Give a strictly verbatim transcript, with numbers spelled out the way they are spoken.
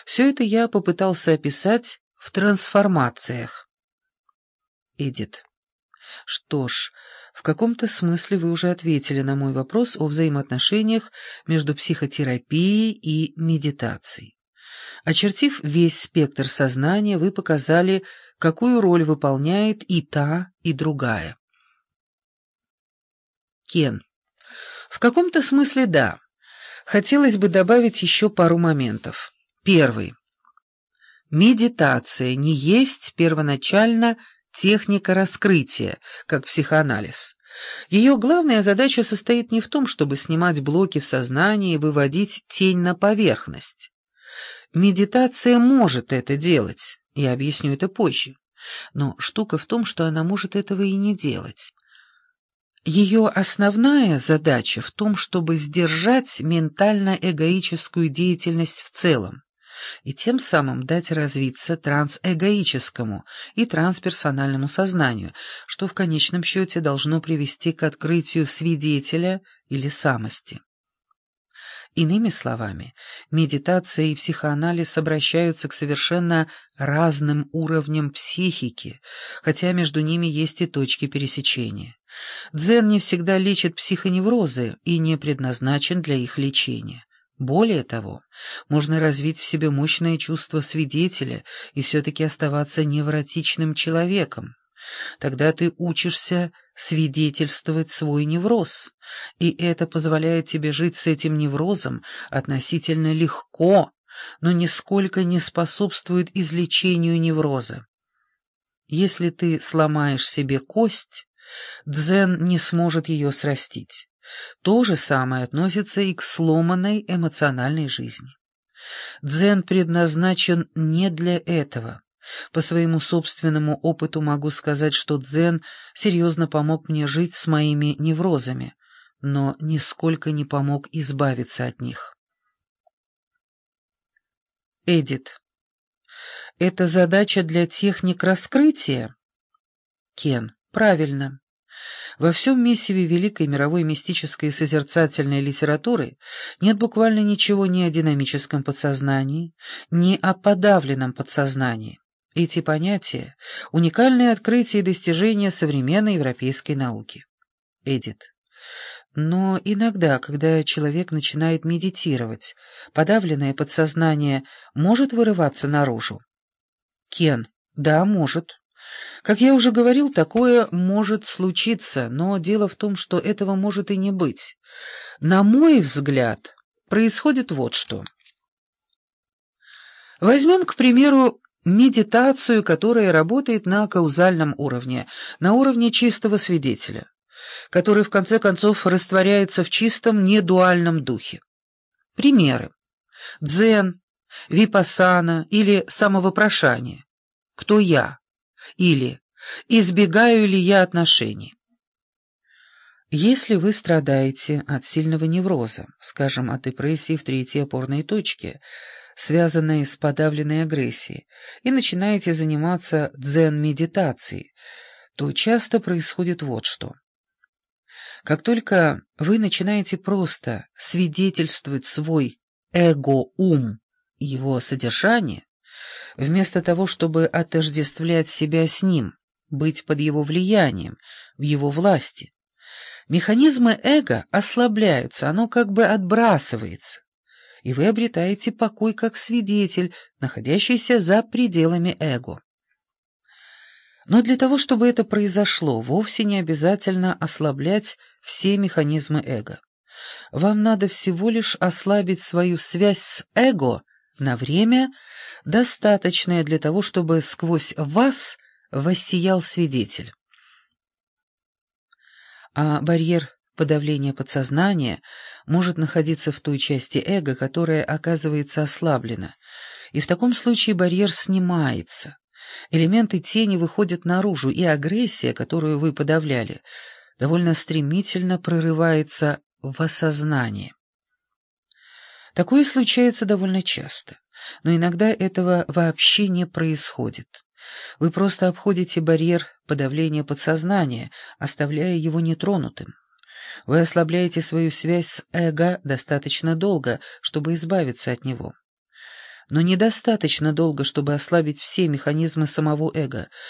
Все это я попытался описать в трансформациях. Эдит. Что ж, в каком-то смысле вы уже ответили на мой вопрос о взаимоотношениях между психотерапией и медитацией. Очертив весь спектр сознания, вы показали, какую роль выполняет и та, и другая. Кен. В каком-то смысле да. Хотелось бы добавить еще пару моментов. Первый. Медитация не есть первоначально техника раскрытия, как психоанализ. Ее главная задача состоит не в том, чтобы снимать блоки в сознании и выводить тень на поверхность. Медитация может это делать, я объясню это позже. Но штука в том, что она может этого и не делать. Ее основная задача в том, чтобы сдержать ментально-эгоическую деятельность в целом и тем самым дать развиться трансэгоическому и трансперсональному сознанию, что в конечном счете должно привести к открытию свидетеля или самости. Иными словами, медитация и психоанализ обращаются к совершенно разным уровням психики, хотя между ними есть и точки пересечения. Дзен не всегда лечит психоневрозы и не предназначен для их лечения. Более того, можно развить в себе мощное чувство свидетеля и все-таки оставаться невротичным человеком. Тогда ты учишься свидетельствовать свой невроз, и это позволяет тебе жить с этим неврозом относительно легко, но нисколько не способствует излечению невроза. Если ты сломаешь себе кость, дзен не сможет ее срастить. То же самое относится и к сломанной эмоциональной жизни. Дзен предназначен не для этого. По своему собственному опыту могу сказать, что дзен серьезно помог мне жить с моими неврозами, но нисколько не помог избавиться от них. Эдит. Это задача для техник раскрытия? Кен. Правильно. Во всем месиве великой мировой мистической и созерцательной литературы нет буквально ничего ни о динамическом подсознании, ни о подавленном подсознании. Эти понятия — уникальные открытия и достижения современной европейской науки. Эдит. Но иногда, когда человек начинает медитировать, подавленное подсознание может вырываться наружу? Кен. Да, может. Как я уже говорил, такое может случиться, но дело в том, что этого может и не быть. На мой взгляд, происходит вот что. Возьмем, к примеру, медитацию, которая работает на каузальном уровне, на уровне чистого свидетеля, который в конце концов растворяется в чистом недуальном духе. Примеры. Дзен, випассана или самовопрошание. Кто я? Или избегаю ли я отношений? Если вы страдаете от сильного невроза, скажем, от депрессии в третьей опорной точке, связанной с подавленной агрессией, и начинаете заниматься дзен-медитацией, то часто происходит вот что. Как только вы начинаете просто свидетельствовать свой эго-ум и его содержание, вместо того, чтобы отождествлять себя с ним, быть под его влиянием, в его власти, механизмы эго ослабляются, оно как бы отбрасывается, и вы обретаете покой как свидетель, находящийся за пределами эго. Но для того, чтобы это произошло, вовсе не обязательно ослаблять все механизмы эго. Вам надо всего лишь ослабить свою связь с эго на время, достаточное для того, чтобы сквозь вас воссиял свидетель. А барьер подавления подсознания может находиться в той части эго, которая оказывается ослаблена, и в таком случае барьер снимается. Элементы тени выходят наружу, и агрессия, которую вы подавляли, довольно стремительно прорывается в осознание. Такое случается довольно часто, но иногда этого вообще не происходит. Вы просто обходите барьер подавления подсознания, оставляя его нетронутым. Вы ослабляете свою связь с эго достаточно долго, чтобы избавиться от него. но недостаточно долго, чтобы ослабить все механизмы самого эго.